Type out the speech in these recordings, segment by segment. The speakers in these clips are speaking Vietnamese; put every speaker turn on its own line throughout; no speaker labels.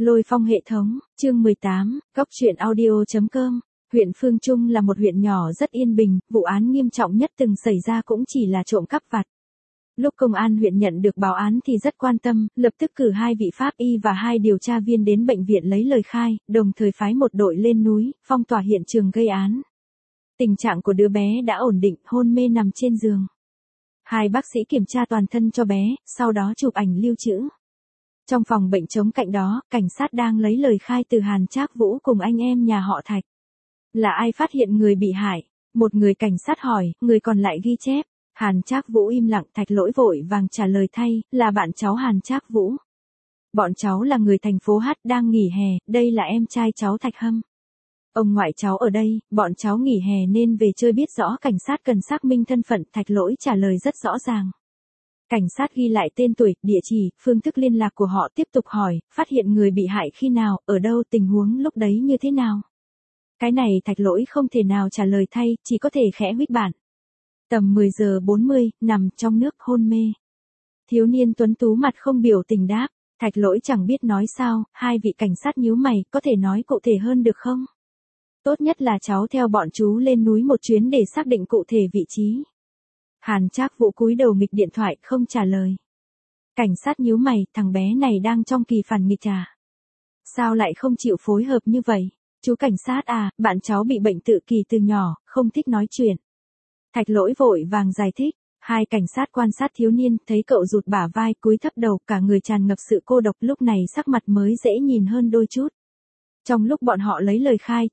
Lôi phong hệ thống, chương 18, góc truyện audio.com. Huyện Phương Trung là một huyện nhỏ rất yên bình, vụ án nghiêm trọng nhất từng xảy ra cũng chỉ là trộm cắp vặt. Lúc công an huyện nhận được báo án thì rất quan tâm, lập tức cử 2 vị pháp y và 2 điều tra viên đến bệnh viện lấy lời khai, đồng thời phái một đội lên núi, phong tỏa hiện trường gây án. Tình trạng của đứa bé đã ổn định, hôn mê nằm trên giường. 2 bác sĩ kiểm tra toàn thân cho bé, sau đó chụp ảnh lưu trữ. Trong phòng bệnh trống cạnh đó, cảnh sát đang lấy lời khai từ Hàn Trác Vũ cùng anh em nhà họ Thạch. Là ai phát hiện người bị hại? Một người cảnh sát hỏi, người còn lại ghi chép. Hàn Trác Vũ im lặng, Thạch Lỗi vội vàng trả lời thay, là bạn cháu Hàn Trác Vũ. Bọn cháu là người thành phố H đang nghỉ hè, đây là em trai cháu Thạch Hâm. Ông ngoại cháu ở đây, bọn cháu nghỉ hè nên về chơi biết rõ cảnh sát cần xác minh thân phận, Thạch Lỗi trả lời rất rõ ràng. Cảnh sát ghi lại tên tuổi, địa chỉ, phương thức liên lạc của họ tiếp tục hỏi, phát hiện người bị hại khi nào, ở đâu, tình huống lúc đấy như thế nào. Cái này Thạch Lỗi không thể nào trả lời thay, chỉ có thể khẽ huých bản. Tầm 10 giờ 40, nằm trong nước hôn mê. Thiếu niên tuấn tú mặt không biểu tình đáp, Thạch Lỗi chẳng biết nói sao, 2 vị cảnh sát nhíu mày, có thể nói cụ thể hơn được không? Tốt nhất là cháu theo bọn chú lên núi một chuyến để xác định cụ thể vị trí. Hàn Trác Vũ cúi đầu nghịch điện thoại, không trả lời. Cảnh sát nhíu mày, thằng bé này đang trong kỳ phản nghịch à? Sao lại không chịu phối hợp như vậy? Chú cảnh sát à, bạn cháu bị bệnh tự kỷ từ nhỏ, không thích nói chuyện. Thạch Lỗi vội vàng giải thích. 2 cảnh sát quan sát thiếu niên, thấy cậu rụt bả vai, cúi thấp đầu, cả người tràn ngập sự cô độc, lúc này sắc mặt mới dễ nhìn hơn đôi chút. Trong lúc bọn họ lấy lời khai,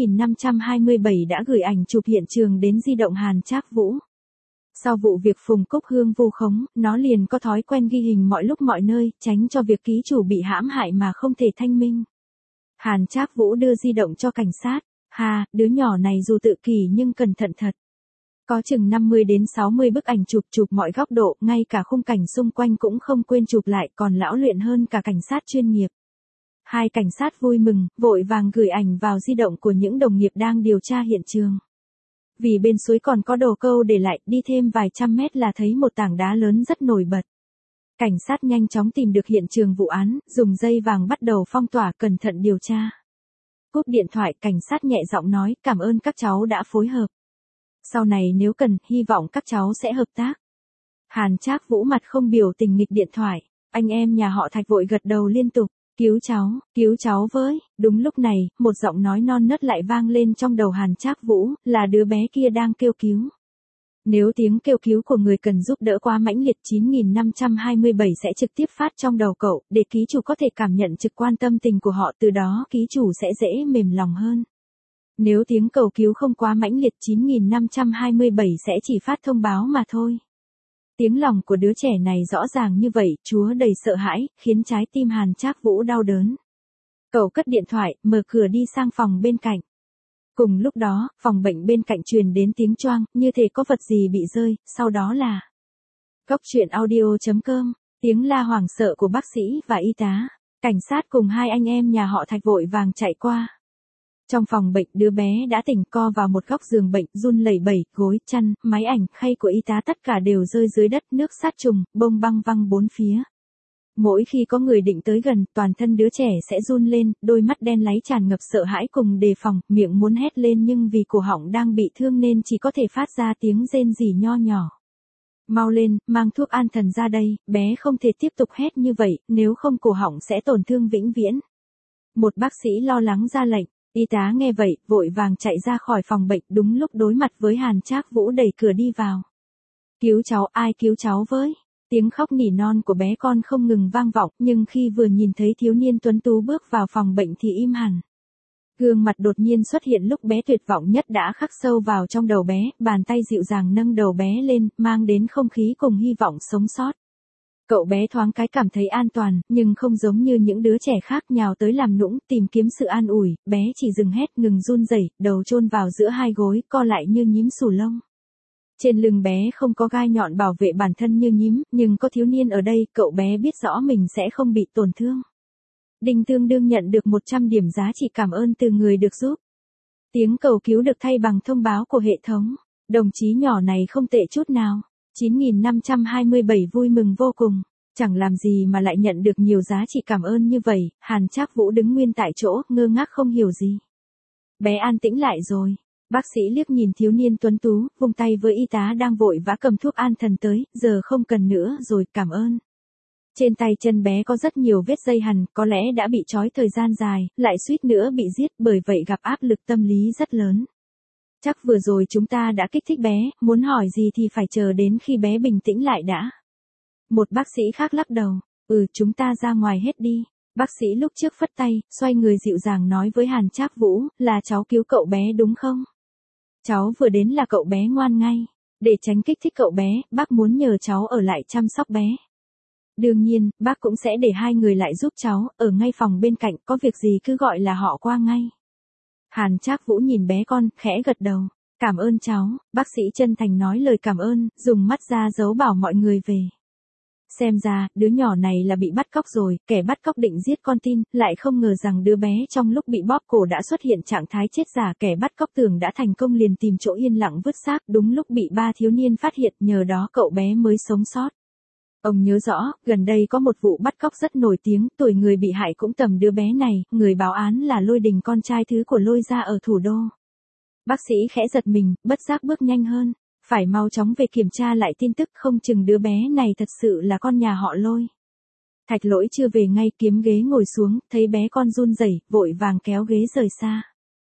9527 đã gửi ảnh chụp hiện trường đến di động Hàn Trác Vũ. Sau vụ việc Phùng Cúc Hương vu khống, nó liền có thói quen ghi hình mọi lúc mọi nơi, tránh cho việc ký chủ bị hãm hại mà không thể thanh minh. Hàn Trác Vũ đưa di động cho cảnh sát. Hà, đứa nhỏ này dù tự kỷ nhưng cẩn thận thật. Có chừng 50 đến 60 bức ảnh chụp mọi góc độ, ngay cả khung cảnh xung quanh cũng không quên chụp lại, còn lão luyện hơn cả cảnh sát chuyên nghiệp. 2 cảnh sát vui mừng, vội vàng gửi ảnh vào di động của những đồng nghiệp đang điều tra hiện trường. Vì bên suối còn có đồ câu để lại, đi thêm vài trăm mét là thấy một tảng đá lớn rất nổi bật. Cảnh sát nhanh chóng tìm được hiện trường vụ án, dùng dây vàng bắt đầu phong tỏa, cẩn thận điều tra. Cúp điện thoại, cảnh sát nhẹ giọng nói, cảm ơn các cháu đã phối hợp. Sau này nếu cần, hy vọng các cháu sẽ hợp tác. Hàn Trác Vũ mặt không biểu tình nghịch điện thoại, anh em nhà họ Thạch vội gật đầu liên tục. Cứu cháu với. Đúng lúc này, một giọng nói non nớt lại vang lên trong đầu Hàn Trác Vũ, là đứa bé kia đang kêu cứu. Nếu tiếng kêu cứu của người cần giúp đỡ quá mãnh liệt, 9527 sẽ trực tiếp phát trong đầu cậu, để ký chủ có thể cảm nhận trực quan tâm tình của họ, từ đó ký chủ sẽ dễ mềm lòng hơn. Nếu tiếng cầu cứu không quá mãnh liệt, 9527 sẽ chỉ phát thông báo mà thôi. Tiếng lòng của đứa trẻ này rõ ràng như vậy, chúa đầy sợ hãi, khiến trái tim Hàn Trác Vũ đau đớn. Cậu cất điện thoại, mở cửa đi sang phòng bên cạnh. Cùng lúc đó, phòng bệnh bên cạnh truyền đến tiếng choang, như thể có vật gì bị rơi, sau đó là góc truyện audio.com, tiếng la hoảng sợ của bác sĩ và y tá. Cảnh sát cùng 2 anh em nhà họ Thạch vội vàng chạy qua. Trong phòng bệnh, đứa bé đã tỉnh, co vào một góc giường bệnh, run lẩy bẩy, gối, chăn, máy ảnh, khay của y tá tất cả đều rơi dưới đất, nước sát trùng, bông băng văng bốn phía. Mỗi khi có người định tới gần, toàn thân đứa trẻ sẽ run lên, đôi mắt đen láy tràn ngập sợ hãi cùng đề phòng, miệng muốn hét lên nhưng vì cổ họng đang bị thương nên chỉ có thể phát ra tiếng rên rỉ nho nhỏ. Mau lên, mang thuốc an thần ra đây, bé không thể tiếp tục hét như vậy, nếu không cổ họng sẽ tổn thương vĩnh viễn. Một bác sĩ lo lắng ra lệnh. Y tá nghe vậy, vội vàng chạy ra khỏi phòng bệnh, đúng lúc đối mặt với Hàn Trác Vũ đẩy cửa đi vào. Cứu cháu, ai cứu cháu với? Tiếng khóc nỉ non của bé con không ngừng vang vọng, nhưng khi vừa nhìn thấy thiếu niên tuấn tú bước vào phòng bệnh thì im hẳn. Gương mặt đột nhiên xuất hiện lúc bé tuyệt vọng nhất đã khắc sâu vào trong đầu bé, bàn tay dịu dàng nâng đầu bé lên, mang đến không khí cùng hy vọng sống sót. Cậu bé thoáng cái cảm thấy an toàn, nhưng không giống như những đứa trẻ khác nhào tới làm nũng, tìm kiếm sự an ủi, bé chỉ dừng hét, ngừng run rẩy, đầu chôn vào giữa 2 gối, co lại như nhím xù lông. Trên lưng bé không có gai nhọn bảo vệ bản thân như nhím, nhưng có thiếu niên ở đây, cậu bé biết rõ mình sẽ không bị tổn thương. Đinh tương đương nhận được 100 điểm giá trị cảm ơn từ người được giúp. Tiếng cầu cứu được thay bằng thông báo của hệ thống. Đồng chí nhỏ này không tệ chút nào. 9527 vui mừng vô cùng. Chẳng làm gì mà lại nhận được nhiều giá trị cảm ơn như vậy, Hàn Trác Vũ đứng nguyên tại chỗ, ngơ ngác không hiểu gì. Bé an tĩnh lại rồi. Bác sĩ liếc nhìn thiếu niên tuấn tú, vung tay với y tá đang vội vã cầm thuốc an thần tới, giờ không cần nữa rồi, cảm ơn. Trên tay chân bé có rất nhiều vết dây hằn, có lẽ đã bị trói thời gian dài, lại suýt nữa bị giết, bởi vậy gặp áp lực tâm lý rất lớn. Chắc vừa rồi chúng ta đã kích thích bé, muốn hỏi gì thì phải chờ đến khi bé bình tĩnh lại đã. Một bác sĩ khác lắc đầu, chúng ta ra ngoài hết đi. Bác sĩ lúc trước phất tay, xoay người dịu dàng nói với Hàn Trác Vũ, là cháu cứu cậu bé đúng không? Cháu vừa đến là cậu bé ngoan ngay. Để tránh kích thích cậu bé, bác muốn nhờ cháu ở lại chăm sóc bé. Đương nhiên, bác cũng sẽ để hai người lại giúp cháu, ở ngay phòng bên cạnh, có việc gì cứ gọi là họ qua ngay. Hàn Trác Vũ nhìn bé con, khẽ gật đầu. Cảm ơn cháu, bác sĩ chân thành nói lời cảm ơn, dùng mắt ra dấu bảo mọi người về. Xem ra, đứa nhỏ này là bị bắt cóc rồi, kẻ bắt cóc định giết con tin, lại không ngờ rằng đứa bé trong lúc bị bóp cổ đã xuất hiện trạng thái chết giả, kẻ bắt cóc tưởng đã thành công liền tìm chỗ yên lặng vứt xác, đúng lúc bị ba thiếu niên phát hiện, nhờ đó cậu bé mới sống sót. Ông nhớ rõ, gần đây có một vụ bắt cóc rất nổi tiếng, tuổi người bị hại cũng tầm đứa bé này, người báo án là Lôi Đình, con trai thứ của Lôi gia ở thủ đô. Bác sĩ khẽ giật mình, bất giác bước nhanh hơn. Phải mau chóng về kiểm tra lại tin tức, không chừng đứa bé này thật sự là con nhà họ Lôi. Thạch Lỗi chưa về ngay, kiếm ghế ngồi xuống, thấy bé con run rẩy, vội vàng kéo ghế rời xa.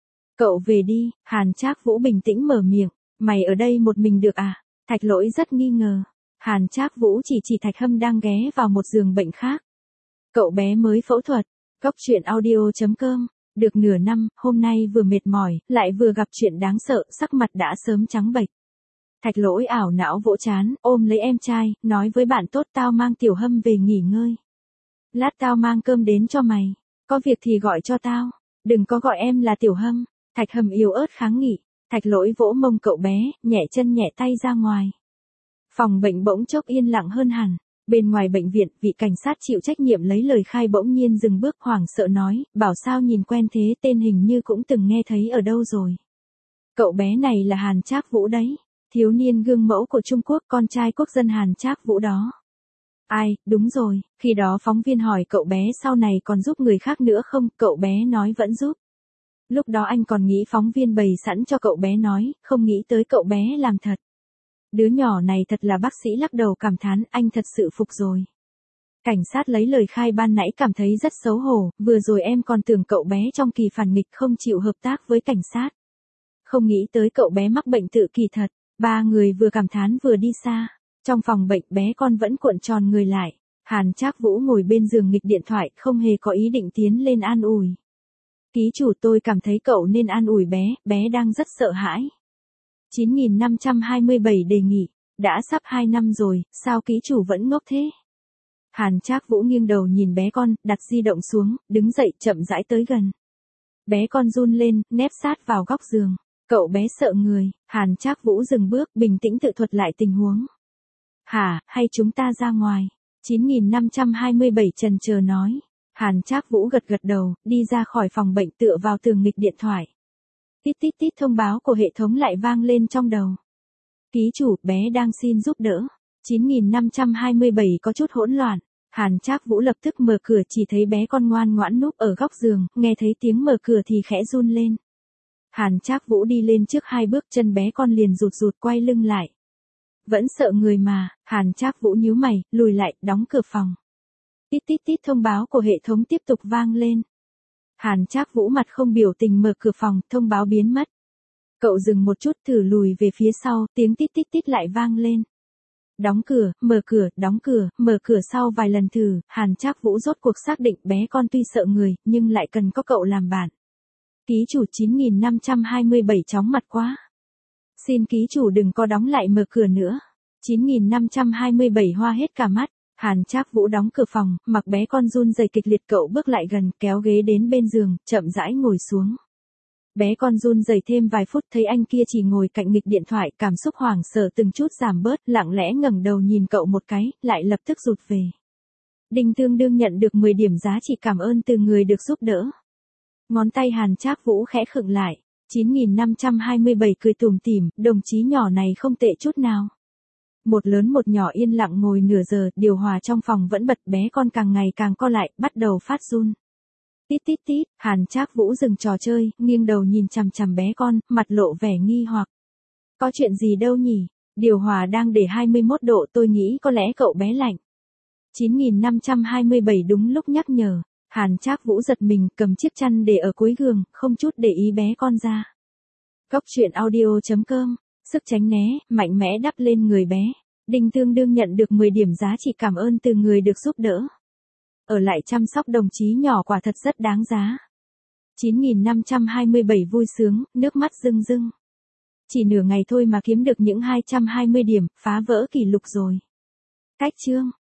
Cậu về đi, Hàn Trác Vũ bình tĩnh mở miệng, mày ở đây một mình được à? Thạch Lỗi rất nghi ngờ. Hàn Trác Vũ chỉ Thạch Hâm đang ghé vào một giường bệnh khác. Cậu bé mới phẫu thuật. Góc truyện audio.com. Được nửa năm, hôm nay vừa mệt mỏi, lại vừa gặp chuyện đáng sợ, sắc mặt đã sớm trắng bệch. Thạch Lỗi ảo não vỗ trán, ôm lấy em trai, nói với bạn tốt, tao mang Tiểu Hâm về nghỉ ngơi. Lát tao mang cơm đến cho mày. Có việc thì gọi cho tao. Đừng có gọi em là Tiểu Hâm. Thạch Hâm yếu ớt kháng nghị. Thạch Lỗi vỗ mông cậu bé, nhẹ chân nhẹ tay ra ngoài. Phòng bệnh bỗng chốc yên lặng hơn hẳn. Bên ngoài bệnh viện, vị cảnh sát chịu trách nhiệm lấy lời khai bỗng nhiên dừng bước, hoảng sợ nói, bảo sao nhìn quen thế, tên hình như cũng từng nghe thấy ở đâu rồi. Cậu bé này là Hàn Trác Vũ đấy. Thiếu niên gương mẫu của Trung Quốc, con trai quốc dân Hàn Trác Vũ đó. Ai, đúng rồi, khi đó phóng viên hỏi cậu bé sau này còn giúp người khác nữa không, cậu bé nói vẫn giúp. Lúc đó anh còn nghĩ phóng viên bày sẵn cho cậu bé nói, không nghĩ tới cậu bé làm thật. Đứa nhỏ này thật là, bác sĩ lắc đầu cảm thán, anh thật sự phục rồi. Cảnh sát lấy lời khai ban nãy cảm thấy rất xấu hổ, vừa rồi em còn tưởng cậu bé trong kỳ phản nghịch không chịu hợp tác với cảnh sát. Không nghĩ tới cậu bé mắc bệnh tự kỷ thật. Ba người vừa cảm thán vừa đi xa. Trong phòng bệnh, bé con vẫn cuộn tròn người lại. Hàn Trác Vũ ngồi bên giường nghịch điện thoại, không hề có ý định tiến lên an ủi. Ký chủ, tôi cảm thấy cậu nên an ủi bé, bé đang rất sợ hãi. 9527 đề nghị, đã sắp 2 năm rồi, sao ký chủ vẫn ngốc thế? Hàn Trác Vũ nghiêng đầu nhìn bé con, đặt di động xuống, đứng dậy chậm rãi tới gần. Bé con run lên, nép sát vào góc giường. Cậu bé sợ người. Hàn Trác Vũ dừng bước, bình tĩnh tự thuật lại tình huống. Hả, hay chúng ta ra ngoài? 9527 chần chờ nói. Hàn Trác Vũ gật gật đầu, đi ra khỏi phòng bệnh, tựa vào tường nghịch điện thoại. Tít tít tít, thông báo của hệ thống lại vang lên trong đầu. Ký chủ, bé đang xin giúp đỡ. 9527 có chút hỗn loạn. Hàn Trác Vũ lập tức mở cửa, chỉ thấy bé con ngoan ngoãn núp ở góc giường, nghe thấy tiếng mở cửa thì khẽ run lên. Hàn Trác Vũ đi lên trước 2 bước, chân bé con liền rụt rụt quay lưng lại. Vẫn sợ người mà. Hàn Trác Vũ nhíu mày, lùi lại, đóng cửa phòng. Tít tít tít, thông báo của hệ thống tiếp tục vang lên. Hàn Trác Vũ mặt không biểu tình mở cửa phòng, thông báo biến mất. Cậu dừng một chút, thử lùi về phía sau, tiếng tít tít tít lại vang lên. Đóng cửa, đóng cửa, mở cửa. Sau vài lần thử, Hàn Trác Vũ rốt cuộc xác định bé con tuy sợ người, nhưng lại cần có cậu làm bạn. Ký chủ 9527 chóng mặt quá. Xin ký chủ đừng có đóng lại mở cửa nữa. 9527 hoa hết cả mắt. Hàn Trác Vũ đóng cửa phòng, mặc bé con run rẩy kịch liệt, cậu bước lại gần, kéo ghế đến bên giường, chậm rãi ngồi xuống. Bé con run rẩy thêm vài phút, thấy anh kia chỉ ngồi cạnh nghịch điện thoại, cảm xúc hoảng sợ từng chút giảm bớt, lặng lẽ ngẩng đầu nhìn cậu một cái, lại lập tức rụt về. Đinh tương đương nhận được 10 điểm giá trị cảm ơn từ người được giúp đỡ. Ngón tay Hàn Trác Vũ khẽ khựng lại. 9527 cười tủm tỉm, đồng chí nhỏ này không tệ chút nào. Một lớn một nhỏ yên lặng ngồi nửa giờ, điều hòa trong phòng vẫn bật, bé con càng ngày càng co lại, bắt đầu phát run. Tít tít tít, Hàn Trác Vũ dừng trò chơi, nghiêng đầu nhìn chằm chằm bé con, mặt lộ vẻ nghi hoặc. Có chuyện gì đâu nhỉ? Điều hòa đang để 21 độ, tôi nghĩ có lẽ cậu bé lạnh. 9527 đúng lúc nhắc nhở. Hàn Trác Vũ giật mình, cầm chiếc chăn để ở cuối giường, không chút để ý bé con ra. Cóc truyện audio.com, sức tránh né, mạnh mẽ đắp lên người bé. Đinh Tương Đương nhận được 10 điểm giá trị cảm ơn từ người được giúp đỡ. Ở lại chăm sóc đồng chí nhỏ quả thật rất đáng giá. 9527 vui sướng, nước mắt rưng rưng. Chỉ nửa ngày thôi mà kiếm được những 220 điểm, phá vỡ kỷ lục rồi. Cách chương